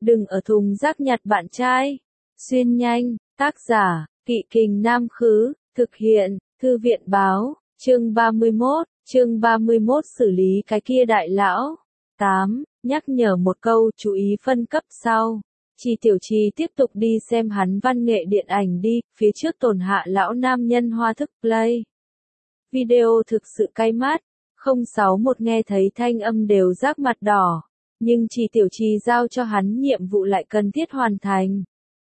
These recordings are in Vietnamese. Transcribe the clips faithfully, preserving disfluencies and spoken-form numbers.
Đừng ở thùng rác nhặt bạn trai. Xuyên nhanh, tác giả, Kỵ Kình Nam Khứ, thực hiện, Thư viện Báo, chương ba mươi mốt, chương ba mươi mốt xử lý cái kia đại lão. tám. Nhắc nhở một câu, chú ý phân cấp sau. Chi Tiểu Chi tiếp tục đi xem hắn văn nghệ điện ảnh đi, phía trước tổn hạ lão nam nhân hoa thức play. Video thực sự cay mắt, không sáu một nghe thấy thanh âm đều rác mặt đỏ, nhưng Chi Tiểu Chi giao cho hắn nhiệm vụ lại cần thiết hoàn thành.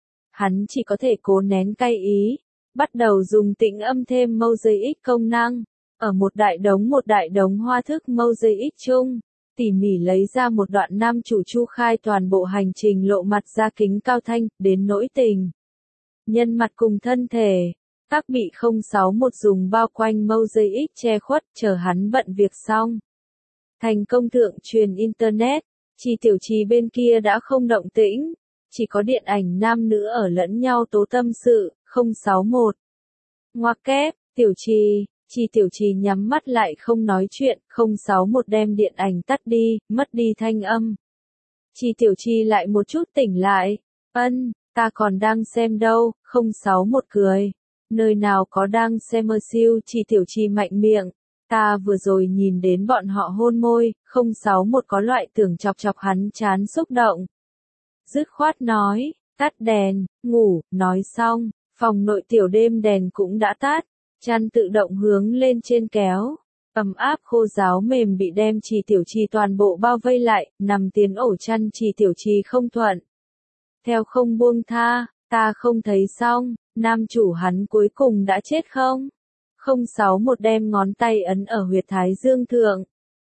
Hắn chỉ có thể cố nén cay ý, bắt đầu dùng tĩnh âm thêm mosaic công năng, ở một đại đống một đại đống hoa thức mosaic chung, tỉ mỉ lấy ra một đoạn nam chủ Chu Khai toàn bộ hành trình lộ mặt ra kính cao thanh, đến nỗi tình. Nhân mặt cùng thân thể, các bị không sáu một dùng bao quanh mosaic che khuất, chờ hắn bận việc xong. Thành công thượng truyền Internet, Chi Tiểu Chi bên kia đã không động tĩnh, chỉ có điện ảnh nam nữ ở lẫn nhau tố tâm sự, không sáu một. Ngoặc kép, Tiểu Chi, Chi Tiểu Chi nhắm mắt lại không nói chuyện, không sáu một đem điện ảnh tắt đi, mất đi thanh âm. Chi Tiểu Chi lại một chút tỉnh lại, ân, ta còn đang xem đâu, không sáu một cười. Nơi nào có đang xem mơ siêu, Chi Tiểu Chi mạnh miệng. Ta vừa rồi nhìn đến bọn họ hôn môi, không sáu một có loại tưởng chọc chọc hắn chán xúc động. Dứt khoát nói, tắt đèn, ngủ, nói xong, phòng nội tiểu đêm đèn cũng đã tắt, chăn tự động hướng lên trên kéo. Ấm áp khô ráo mềm bị đem Chi Tiểu Chi toàn bộ bao vây lại, nằm tiến ổ chăn Chi Tiểu Chi không thuận. Theo không buông tha, ta không thấy xong, nam chủ hắn cuối cùng đã chết không? không sáu một đem ngón tay ấn ở huyệt thái dương thượng.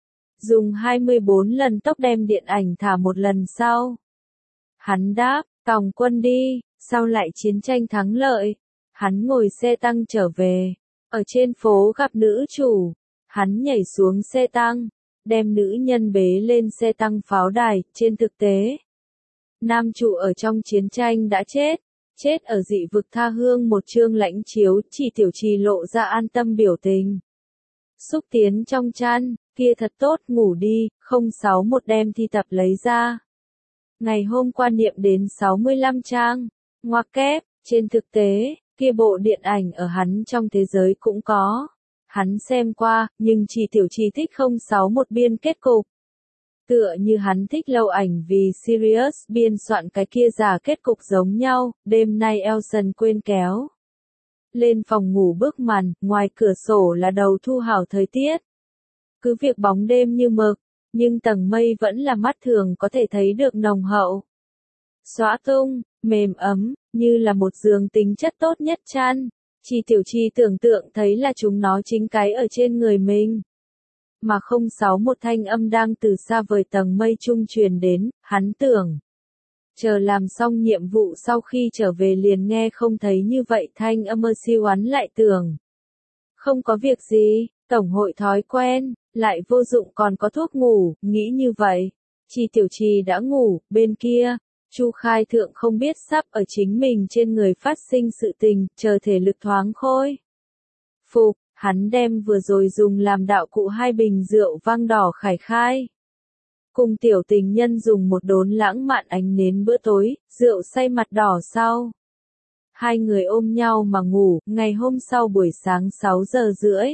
Dùng hai mươi bốn lần tốc đem điện ảnh thả một lần sau. Hắn đáp, tòng quân đi, sau lại chiến tranh thắng lợi. Hắn ngồi xe tăng trở về. Ở trên phố gặp nữ chủ. Hắn nhảy xuống xe tăng. Đem nữ nhân bế lên xe tăng pháo đài, trên thực tế. Nam chủ ở trong chiến tranh đã chết. Chết ở dị vực tha hương một chương lãnh chiếu, Chi Tiểu Chi lộ ra an tâm biểu tình. Xúc tiến trong chăn, kia thật tốt, ngủ đi, không sáu một đem thi tập lấy ra. Ngày hôm qua niệm đến sáu mươi lăm trang, ngoặc kép, trên thực tế, kia bộ điện ảnh ở hắn trong thế giới cũng có. Hắn xem qua, nhưng Chi Tiểu Chi thích không sáu một biên kết cục. Tựa như hắn thích lâu ảnh vì Sirius biên soạn cái kia giả kết cục giống nhau, đêm nay Elson quên kéo. Lên phòng ngủ bước màn, ngoài cửa sổ là đầu thu hảo thời tiết. Cứ việc bóng đêm như mực, nhưng tầng mây vẫn là mắt thường có thể thấy được nồng hậu. Xõa tung, mềm ấm, như là một giường tính chất tốt nhất chăn. Chi Tiểu Chi tưởng tượng thấy là chúng nó chính cái ở trên người mình. Mà không sáu một thanh âm đang từ xa vời tầng mây trung truyền đến, hắn tưởng. Chờ làm xong nhiệm vụ sau khi trở về liền nghe không thấy như vậy thanh âm mơ siêu oán lại tưởng. Không có việc gì, tổng hội thói quen, lại vô dụng còn có thuốc ngủ, nghĩ như vậy. Chi Tiểu Chi đã ngủ, bên kia, Chu Khai Thượng không biết sắp ở chính mình trên người phát sinh sự tình, chờ thể lực thoáng khôi. Phục. Hắn đem vừa rồi dùng làm đạo cụ hai bình rượu vang đỏ khải khai. Cùng tiểu tình nhân dùng một đốn lãng mạn ánh nến bữa tối, rượu say mặt đỏ sau. Hai người ôm nhau mà ngủ, ngày hôm sau buổi sáng sáu giờ rưỡi.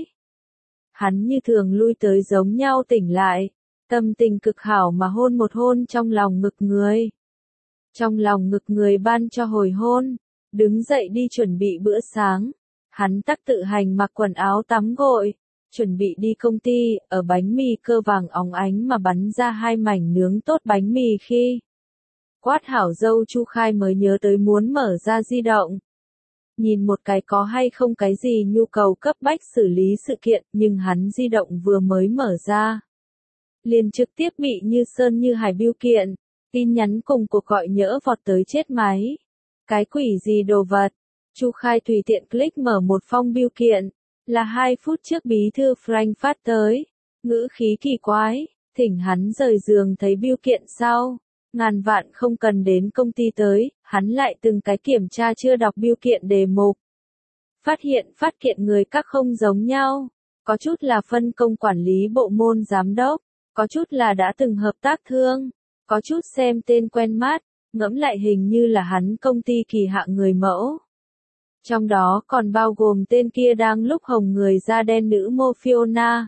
Hắn như thường lui tới giống nhau tỉnh lại, tâm tình cực hảo mà hôn một hôn trong lòng ngực người. Trong lòng ngực người ban cho hồi hôn, đứng dậy đi chuẩn bị bữa sáng. Hắn tắc tự hành mặc quần áo tắm gội, chuẩn bị đi công ty, ở bánh mì cơ vàng óng ánh mà bắn ra hai mảnh nướng tốt bánh mì khi. Quát hảo dâu Chu Khai mới nhớ tới muốn mở ra di động. Nhìn một cái có hay không cái gì nhu cầu cấp bách xử lý sự kiện, nhưng hắn di động vừa mới mở ra. Liền trực tiếp bị như sơn như hải bưu kiện, tin nhắn cùng cuộc gọi nhỡ vọt tới chết máy. Cái quỷ gì đồ vật? Chu Khai tùy tiện click mở một phong bưu kiện, là hai phút trước bí thư Frank phát tới, ngữ khí kỳ quái, thỉnh hắn rời giường thấy bưu kiện sau, ngàn vạn không cần đến công ty tới, hắn lại từng cái kiểm tra chưa đọc bưu kiện đề mục. Phát hiện phát kiện người các không giống nhau, có chút là phân công quản lý bộ môn giám đốc, có chút là đã từng hợp tác thương, có chút xem tên quen mắt, ngẫm lại hình như là hắn công ty kỳ hạ người mẫu. Trong đó còn bao gồm tên kia đang lúc hồng người da đen nữ mô Fiona.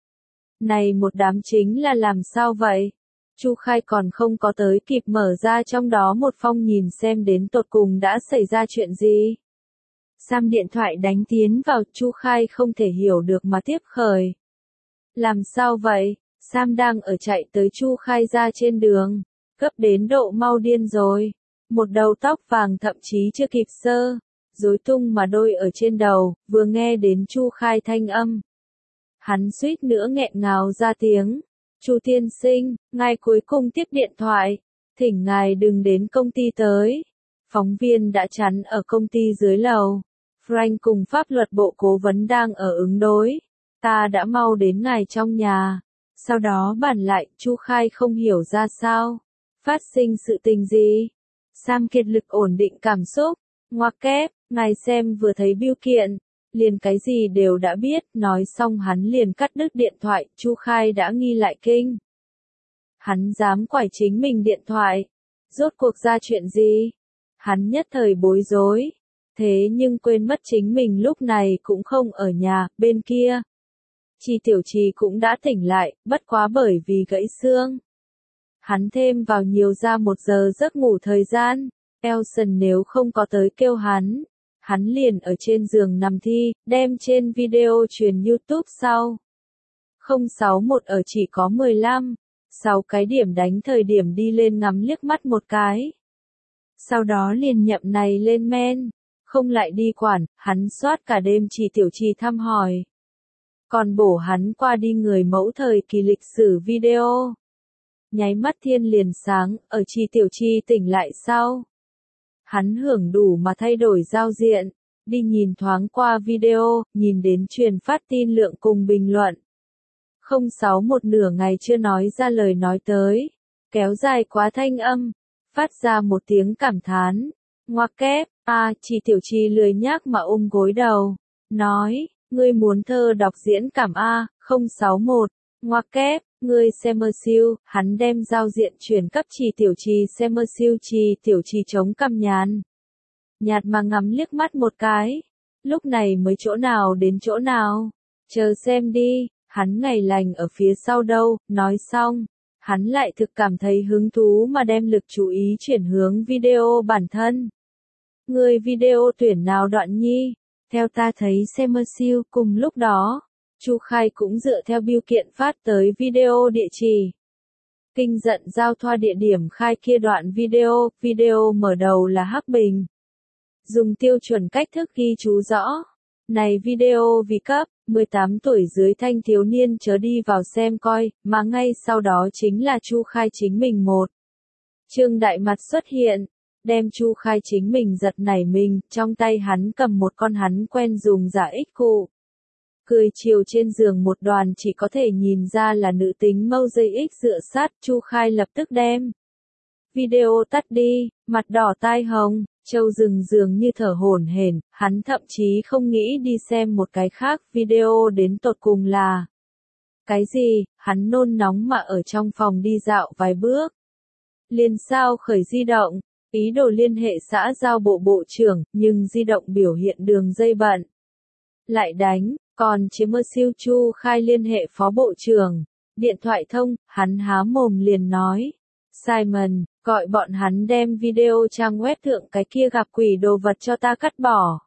Này một đám chính là làm sao vậy? Chu Khai còn không có tới kịp mở ra trong đó một phong nhìn xem đến tột cùng đã xảy ra chuyện gì. Sam điện thoại đánh tiến vào, Chu Khai không thể hiểu được mà tiếp khởi. Làm sao vậy? Sam đang ở chạy tới Chu Khai ra trên đường, gấp đến độ mau điên rồi. Một đầu tóc vàng thậm chí chưa kịp sơ, rối tung mà đôi ở trên đầu, vừa nghe đến Chu Khai thanh âm. Hắn suýt nữa nghẹn ngào ra tiếng. Chu tiên sinh, ngài cuối cùng tiếp điện thoại, thỉnh ngài đừng đến công ty tới. Phóng viên đã chắn ở công ty dưới lầu. Frank cùng pháp luật bộ cố vấn đang ở ứng đối. Ta đã mau đến ngài trong nhà. Sau đó bàn lại, Chu Khai không hiểu ra sao. Phát sinh sự tình gì? Sam kiệt lực ổn định cảm xúc. Ngoặc kép, ngài xem vừa thấy bưu kiện. Liền cái gì đều đã biết, nói xong hắn liền cắt đứt điện thoại, Chu Khai đã nghi lại kinh. Hắn dám quải chính mình điện thoại. Rốt cuộc ra chuyện gì? Hắn nhất thời bối rối. Thế nhưng quên mất chính mình lúc này cũng không ở nhà, bên kia. Chi Tiểu Trì cũng đã tỉnh lại, bất quá bởi vì gãy xương. Hắn thêm vào nhiều ra một giờ giấc ngủ thời gian. Elson nếu không có tới kêu hắn. Hắn liền ở trên giường nằm thi, đem trên video truyền YouTube sau. không sáu một ở chỉ có mười lăm, sáu cái điểm đánh thời điểm đi lên ngắm liếc mắt một cái. Sau đó liền nhậm này lên men, không lại đi quản, hắn soát cả đêm Chi Tiểu Trì thăm hỏi. Còn bổ hắn qua đi người mẫu thời kỳ lịch sử video. Nháy mắt thiên liền sáng, ở Chi Tiểu Trì tỉnh lại sau. Hắn hưởng đủ mà thay đổi giao diện, đi nhìn thoáng qua video, nhìn đến truyền phát tin lượng cùng bình luận. không sáu một nửa ngày chưa nói ra lời nói tới, kéo dài quá thanh âm, phát ra một tiếng cảm thán. Ngoặc kép, a, Chi Tiểu Trì lười nhác mà ôm gối đầu, nói, ngươi muốn thơ đọc diễn cảm a, không sáu một, ngoặc kép. Ngươi xem mơ siêu, hắn đem giao diện chuyển cấp Chi Tiểu Trì xem mơ siêu, Chi Tiểu Trì chống cằm nhàn. Nhạt mà ngắm liếc mắt một cái. Lúc này mới chỗ nào đến chỗ nào. Chờ xem đi, hắn ngày lành ở phía sau đâu, nói xong. Hắn lại thực cảm thấy hứng thú mà đem lực chú ý chuyển hướng video bản thân. Ngươi video tuyển nào đoạn nhi? Theo ta thấy xem mơ siêu, cùng lúc đó. Chu Khai cũng dựa theo bưu kiện phát tới video địa chỉ. Kinh giận giao thoa địa điểm khai kia đoạn video, video mở đầu là Hắc Bình. Dùng tiêu chuẩn cách thức ghi chú rõ. Này video vì cấp, mười tám tuổi dưới thanh thiếu niên chớ đi vào xem coi, mà ngay sau đó chính là Chu Khai chính mình một. Trương Đại Mặt xuất hiện, đem Chu Khai chính mình giật nảy mình, trong tay hắn cầm một con hắn quen dùng giả ích cụ. Cười chiều trên giường một đoàn chỉ có thể nhìn ra là nữ tính mâu dây ích dựa sát, Chu Khai lập tức đem video tắt đi, mặt đỏ tai hồng, Châu rừng dường như thở hổn hển, hắn thậm chí không nghĩ đi xem một cái khác video đến tột cùng là cái gì, hắn nôn nóng mà ở trong phòng đi dạo vài bước. Liền sao khởi di động, ý đồ liên hệ xã giao bộ bộ trưởng, nhưng di động biểu hiện đường dây bận. Lại đánh. Còn chế mơ siêu Chu Khai liên hệ phó bộ trưởng, điện thoại thông, hắn há mồm liền nói. Simon, gọi bọn hắn đem video trang web thượng cái kia gặp quỷ đồ vật cho ta cắt bỏ.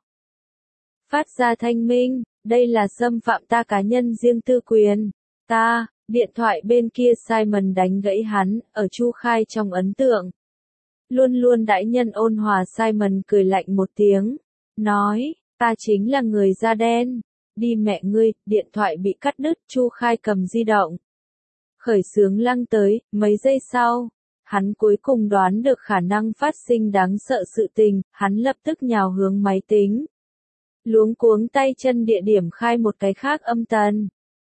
Phát ra thanh minh, đây là xâm phạm ta cá nhân riêng tư quyền. Ta, điện thoại bên kia Simon đánh gãy hắn, ở Chu Khai trong ấn tượng. Luôn luôn đãi nhân ôn hòa Simon cười lạnh một tiếng, nói, ta chính là người da đen. Đi mẹ ngươi, điện thoại bị cắt đứt, Chu Khai cầm di động. Khởi xướng lăng tới, mấy giây sau, hắn cuối cùng đoán được khả năng phát sinh đáng sợ sự tình, hắn lập tức nhào hướng máy tính. Luống cuống tay chân địa điểm khai một cái khác âm tần.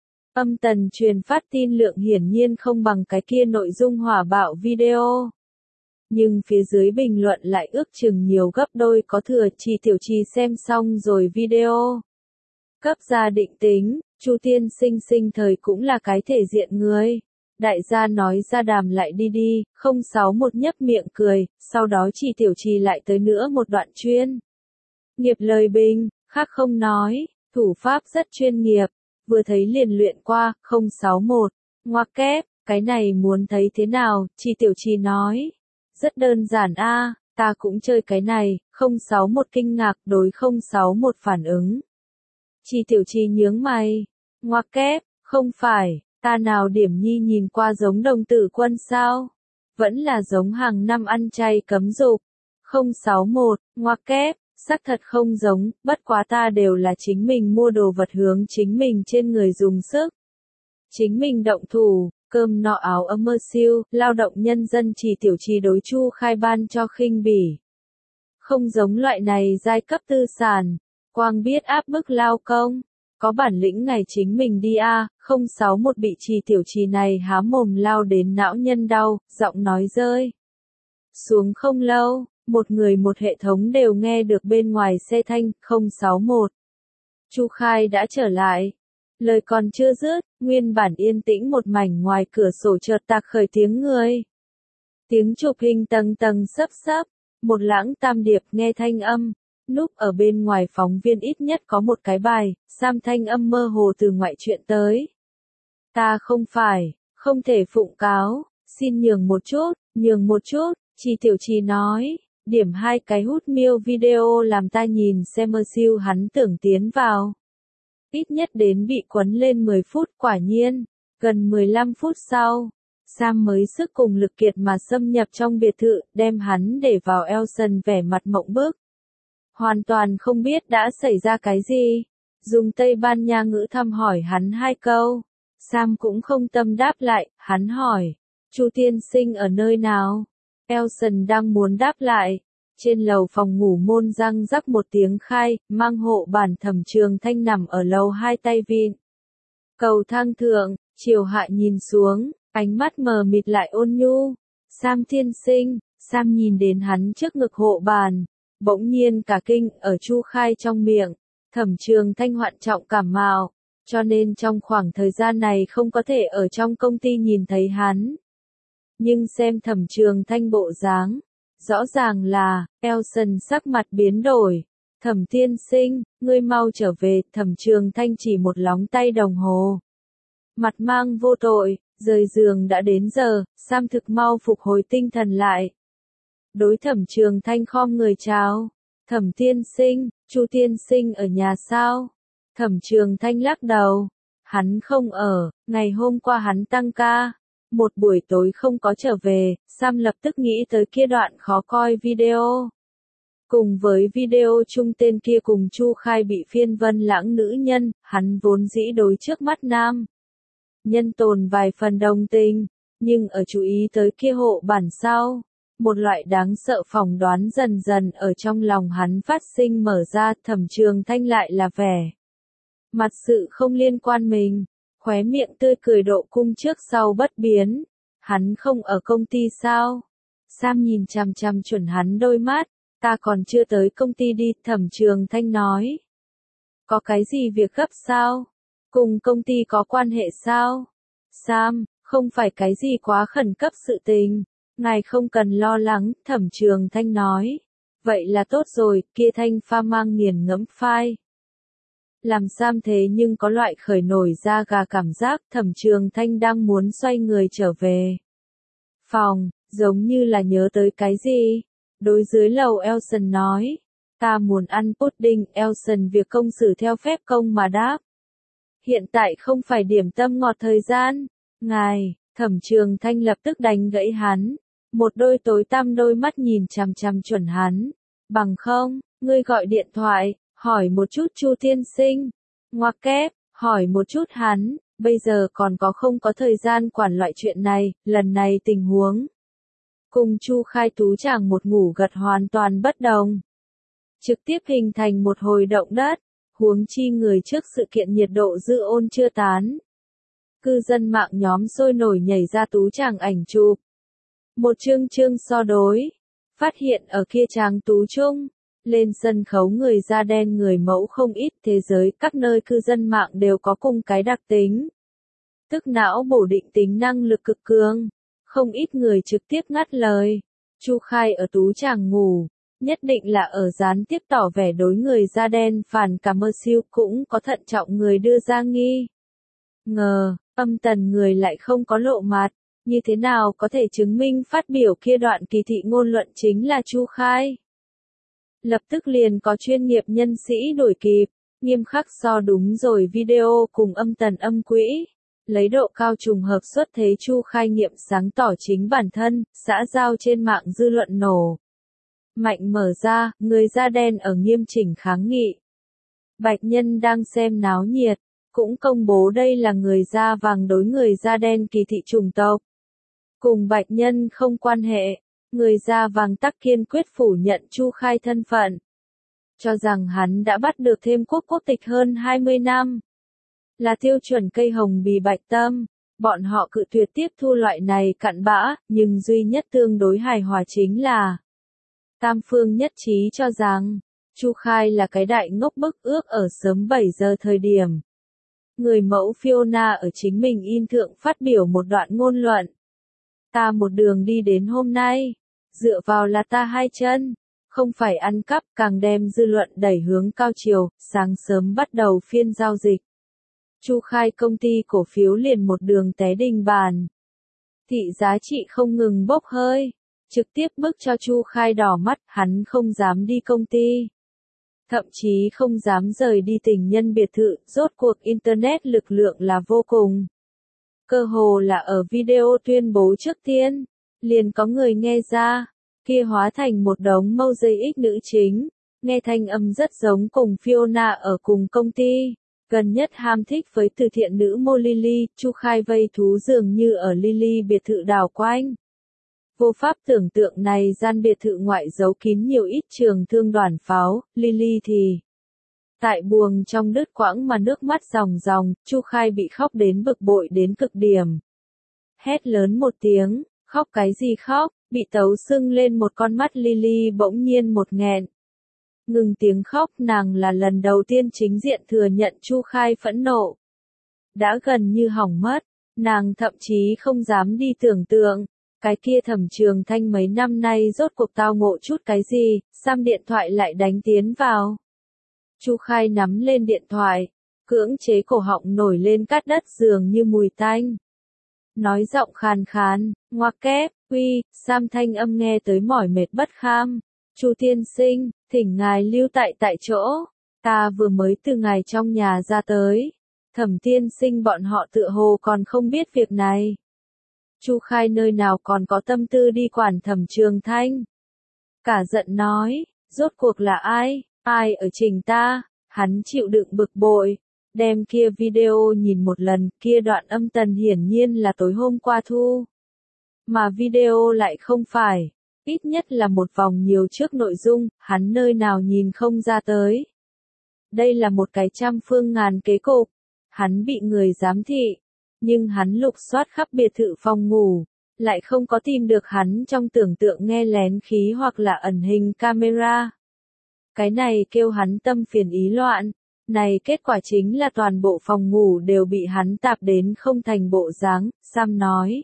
Âm tần truyền phát tin lượng hiển nhiên không bằng cái kia nội dung hỏa bạo video. Nhưng phía dưới bình luận lại ước chừng nhiều gấp đôi có thừa. Chi Tiểu Trì xem xong rồi video. Cấp ra định tính, Chu tiên sinh sinh thời cũng là cái thể diện người. Đại gia nói ra đàm lại đi đi, không sáu một nhấp miệng cười, sau đó chỉ tiểu trì lại tới nữa một đoạn chuyên. Nghiệp lời bình, khác không nói, thủ pháp rất chuyên nghiệp, vừa thấy liền luyện qua, không sáu một, ngoặc kép, cái này muốn thấy thế nào, chỉ tiểu trì nói. Rất đơn giản a, ta cũng chơi cái này, không sáu một kinh ngạc đối không sáu một phản ứng. Chỉ tiểu trì nhướng mày, ngoặc kép, không phải, ta nào điểm nhi nhìn qua giống đồng tử quân sao? Vẫn là giống hàng năm ăn chay cấm dục. không sáu một, ngoặc kép, xác thật không giống, bất quá ta đều là chính mình mua đồ vật hướng chính mình trên người dùng sức. Chính mình động thủ, cơm nọ áo ấm mơ siêu, lao động nhân dân chỉ tiểu trì đối Chu Khai ban cho khinh bỉ. Không giống loại này giai cấp tư sản, quang biết áp bức lao công. Có bản lĩnh ngày chính mình đi a, không sáu một bị trì tiểu trì này há mồm lao đến não nhân đau, giọng nói rơi. Xuống không lâu, một người một hệ thống đều nghe được bên ngoài xe thanh, không sáu một. Chu Khai đã trở lại. Lời còn chưa dứt, nguyên bản yên tĩnh một mảnh ngoài cửa sổ chợt tạc khởi tiếng người. Tiếng chụp hình tầng tầng sấp sấp, một lãng tam điệp nghe thanh âm. Núp ở bên ngoài phóng viên ít nhất có một cái bài, Sam thanh âm mơ hồ từ ngoại chuyện tới. Ta không phải, không thể phụng cáo, xin nhường một chút, nhường một chút, chỉ tiểu trì nói, điểm hai cái hút miêu video làm ta nhìn xem mơ siêu hắn tưởng tiến vào. Ít nhất đến bị quấn lên mười phút quả nhiên, gần mười lăm phút sau. Sam mới sức cùng lực kiệt mà xâm nhập trong biệt thự, đem hắn để vào Elson vẻ mặt mộng bức. Hoàn toàn không biết đã xảy ra cái gì. Dùng Tây Ban Nha ngữ thăm hỏi hắn hai câu. Sam cũng không tâm đáp lại, hắn hỏi. Chu tiên sinh ở nơi nào? Elson đang muốn đáp lại. Trên lầu phòng ngủ môn răng rắc một tiếng khai, mang hộ bản Thẩm Trường Thanh nằm ở lầu hai tay vịn. Cầu thang thượng, chiều hạ nhìn xuống, ánh mắt mờ mịt lại ôn nhu. Sam tiên sinh, Sam nhìn đến hắn trước ngực hộ bàn. Bỗng nhiên cả kinh ở Chu Khai trong miệng, Thẩm Trường Thanh hoạn trọng cảm mạo, cho nên trong khoảng thời gian này không có thể ở trong công ty nhìn thấy hắn. Nhưng xem Thẩm Trường Thanh bộ dáng, rõ ràng là, Elson sắc mặt biến đổi. Thẩm tiên sinh, ngươi mau trở về, Thẩm Trường Thanh chỉ một lóng tay đồng hồ. Mặt mang vô tội, rời giường đã đến giờ, Sam thực mau phục hồi tinh thần lại. Đối Thẩm Trường Thanh khom người chào. Thẩm tiên sinh, Chu tiên sinh ở nhà sao? Thẩm Trường Thanh lắc đầu. Hắn không ở, ngày hôm qua hắn tăng ca. Một buổi tối không có trở về, Sam lập tức nghĩ tới kia đoạn khó coi video. Cùng với video chung tên kia cùng Chu Khai bị phiên vân lãng nữ nhân, hắn vốn dĩ đối trước mắt nam. Nhân tồn vài phần đồng tình, nhưng ở chú ý tới kia hộ bản sau. Một loại đáng sợ phỏng đoán dần dần ở trong lòng hắn phát sinh mở ra. Thẩm Trường Thanh lại là vẻ mặt sự không liên quan mình, khóe miệng tươi cười độ cung trước sau bất biến. Hắn không ở công ty sao? Sam nhìn chằm chằm chuẩn hắn đôi mắt, ta còn chưa tới công ty đi, Thẩm Trường Thanh nói. Có cái gì việc gấp sao? Cùng công ty có quan hệ sao? Sam, không phải cái gì quá khẩn cấp sự tình. Ngài không cần lo lắng, Thẩm Trường Thanh nói. Vậy là tốt rồi, kia Thanh pha mang nghiền ngẫm phai. Làm Sam thế nhưng có loại khởi nổi da gà cảm giác, Thẩm Trường Thanh đang muốn xoay người trở về phòng, giống như là nhớ tới cái gì. Đối dưới lầu Elson nói, ta muốn ăn pudding. Elson việc công xử theo phép công mà đáp. Hiện tại không phải điểm tâm ngọt thời gian. Ngài, Thẩm Trường Thanh lập tức đánh gãy hắn. Một đôi tối tăm đôi mắt nhìn chằm chằm chuẩn hắn. Bằng không, ngươi gọi điện thoại, hỏi một chút Chu tiên sinh. Ngoặc kép, hỏi một chút hắn, bây giờ còn có không có thời gian quản loại chuyện này, lần này tình huống. Cùng Chu Khai tú chàng một ngủ gật hoàn toàn bất đồng. Trực tiếp hình thành một hồi động đất, huống chi người trước sự kiện nhiệt độ dư ôn chưa tán. Cư dân mạng nhóm sôi nổi nhảy ra tú chàng ảnh chụp. Một chương chương so đối, phát hiện ở kia chàng tú chung, lên sân khấu người da đen người mẫu không ít, thế giới các nơi cư dân mạng đều có cùng cái đặc tính. tức não bổ định tính năng lực cực cường. Không ít người trực tiếp ngắt lời. Chu Khai ở tú chàng ngủ, nhất định là ở gián tiếp tỏ vẻ đối người da đen phản cảm mơ siêu cũng có thận trọng người đưa ra nghi. Ngờ, âm tần người lại không có lộ mặt, như thế nào có thể chứng minh phát biểu kia đoạn kỳ thị ngôn luận chính là Chu Khai. Lập tức liền có chuyên nghiệp nhân sĩ đổi kịp, nghiêm khắc so đúng rồi video cùng âm tần âm quỹ. Lấy độ cao trùng hợp xuất thế Chu Khai nghiệm sáng tỏ chính bản thân, xã giao trên mạng dư luận nổ. Mạnh mở ra, người da đen ở nghiêm chỉnh kháng nghị. Bạch nhân đang xem náo nhiệt, cũng công bố đây là người da vàng đối người da đen kỳ thị chủng tộc. Cùng bạch nhân không quan hệ, người da vàng tắc kiên quyết phủ nhận Chu Khai thân phận. Cho rằng hắn đã bắt được thêm quốc quốc tịch hơn hai mươi năm. Là tiêu chuẩn cây hồng bì bạch tâm, bọn họ cự tuyệt tiếp thu loại này cặn bã, nhưng duy nhất tương đối hài hòa chính là tam phương nhất trí cho rằng, Chu Khai là cái đại ngốc bức ước ở sớm bảy giờ thời điểm. Người mẫu Fiona ở chính mình in thượng phát biểu một đoạn ngôn luận. Ta một đường đi đến hôm nay, dựa vào là ta hai chân, không phải ăn cắp, càng đem dư luận đẩy hướng cao chiều, sáng sớm bắt đầu phiên giao dịch. Chu Khai công ty cổ phiếu liền một đường té đình bàn. Thị giá trị không ngừng bốc hơi, trực tiếp bức cho Chu Khai đỏ mắt, hắn không dám đi công ty. Thậm chí không dám rời đi tình nhân biệt thự, rốt cuộc Internet lực lượng là vô cùng. Cơ hồ là ở video tuyên bố trước tiên, liền có người nghe ra, kia hóa thành một đống mâu dây ích nữ chính, nghe thanh âm rất giống cùng Fiona ở cùng công ty. Gần nhất ham thích với từ thiện nữ mô Lily, Chu Khai vây thú dường như ở Lily biệt thự đảo quanh. Vô pháp tưởng tượng này gian biệt thự ngoại giấu kín nhiều ít trường thương đoàn pháo, Lily thì tại buồng trong đứt quãng mà nước mắt ròng ròng, Chu Khai bị khóc đến bực bội đến cực điểm. Hét lớn một tiếng, khóc cái gì khóc, bị tấu sưng lên một con mắt Lily bỗng nhiên một nghẹn. Ngừng tiếng khóc, nàng là lần đầu tiên chính diện thừa nhận Chu Khai phẫn nộ. Đã gần như hỏng mất, nàng thậm chí không dám đi tưởng tượng, cái kia Thẩm Trường Thanh mấy năm nay rốt cuộc tao ngộ chút cái gì, Sam điện thoại lại đánh tiến vào. Chu Khai nắm lên điện thoại, cưỡng chế cổ họng nổi lên cát đất dường như mùi tanh. Nói giọng khàn khàn, ngoặc kép, uy, Sam thanh âm nghe tới mỏi mệt bất kham. Chu tiên sinh, thỉnh ngài lưu tại tại chỗ, ta vừa mới từ ngài trong nhà ra tới. Thẩm tiên sinh bọn họ tựa hồ còn không biết việc này. Chu Khai nơi nào còn có tâm tư đi quản Thẩm Trường Thanh. Cả giận nói, rốt cuộc là ai, ai ở trình ta, hắn chịu đựng bực bội. Đem kia video nhìn một lần, kia đoạn âm tần hiển nhiên là tối hôm qua thu. Mà video lại không phải. Ít nhất là một vòng nhiều trước nội dung, hắn nơi nào nhìn không ra tới. Đây là một cái trăm phương ngàn kế cục. Hắn bị người giám thị, nhưng hắn lục soát khắp biệt thự phòng ngủ, lại không có tìm được hắn trong tưởng tượng nghe lén khí hoặc là ẩn hình camera. Cái này kêu hắn tâm phiền ý loạn. Này kết quả chính là toàn bộ phòng ngủ đều bị hắn tạp đến không thành bộ dáng, Sam nói.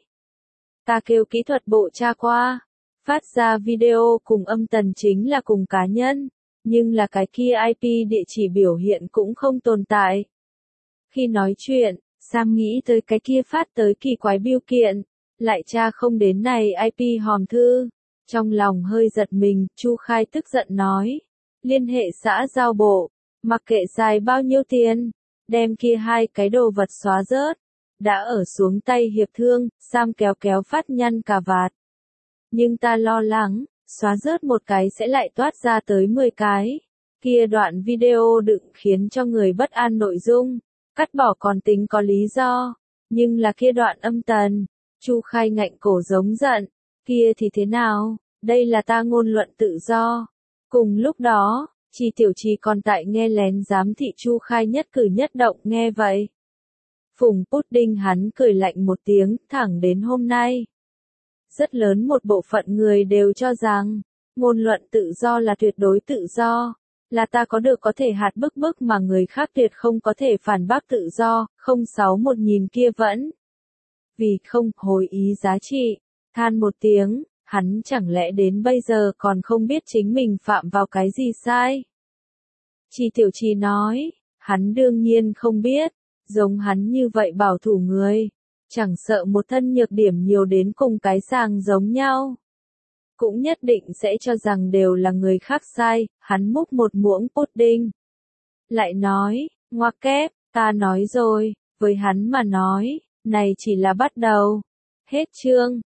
Ta kêu kỹ thuật bộ tra qua. Phát ra video cùng âm tần chính là cùng cá nhân, nhưng là cái kia i pê địa chỉ biểu hiện cũng không tồn tại. Khi nói chuyện, Sam nghĩ tới cái kia phát tới kỳ quái biêu kiện, lại tra không đến này i pê hòm thư. Trong lòng hơi giật mình, Chu Khai tức giận nói. Liên hệ xã giao bộ, mặc kệ dài bao nhiêu tiền, đem kia hai cái đồ vật xóa rớt. Đã ở xuống tay hiệp thương, Sam kéo kéo phát nhăn cà vạt. Nhưng ta lo lắng, xóa rớt một cái sẽ lại toát ra tới mười cái. Kia đoạn video đựng khiến cho người bất an nội dung, cắt bỏ còn tính có lý do, nhưng là kia đoạn âm tần. Chu Khai ngạnh cổ giống giận, kia thì thế nào, đây là ta ngôn luận tự do. Cùng lúc đó, Chi Tiểu Trì còn tại nghe lén giám thị Chu Khai nhất cử nhất động nghe vậy. Phùng Pudding hắn cười lạnh một tiếng, thẳng đến hôm nay. Rất lớn một bộ phận người đều cho rằng, ngôn luận tự do là tuyệt đối tự do, là ta có được có thể hạt bức bức mà người khác tuyệt không có thể phản bác tự do, không sáu một nhìn kia vẫn vì không hồi ý giá trị, than một tiếng, hắn chẳng lẽ đến bây giờ còn không biết chính mình phạm vào cái gì sai? Chi Tiểu Trì nói, hắn đương nhiên không biết, giống hắn như vậy bảo thủ người, chẳng sợ một thân nhược điểm nhiều đến cùng cái sàng giống nhau. Cũng nhất định sẽ cho rằng đều là người khác sai, hắn múc một muỗng pudding. Lại nói, ngoặc kép, ta nói rồi, với hắn mà nói, này chỉ là bắt đầu. Hết chương.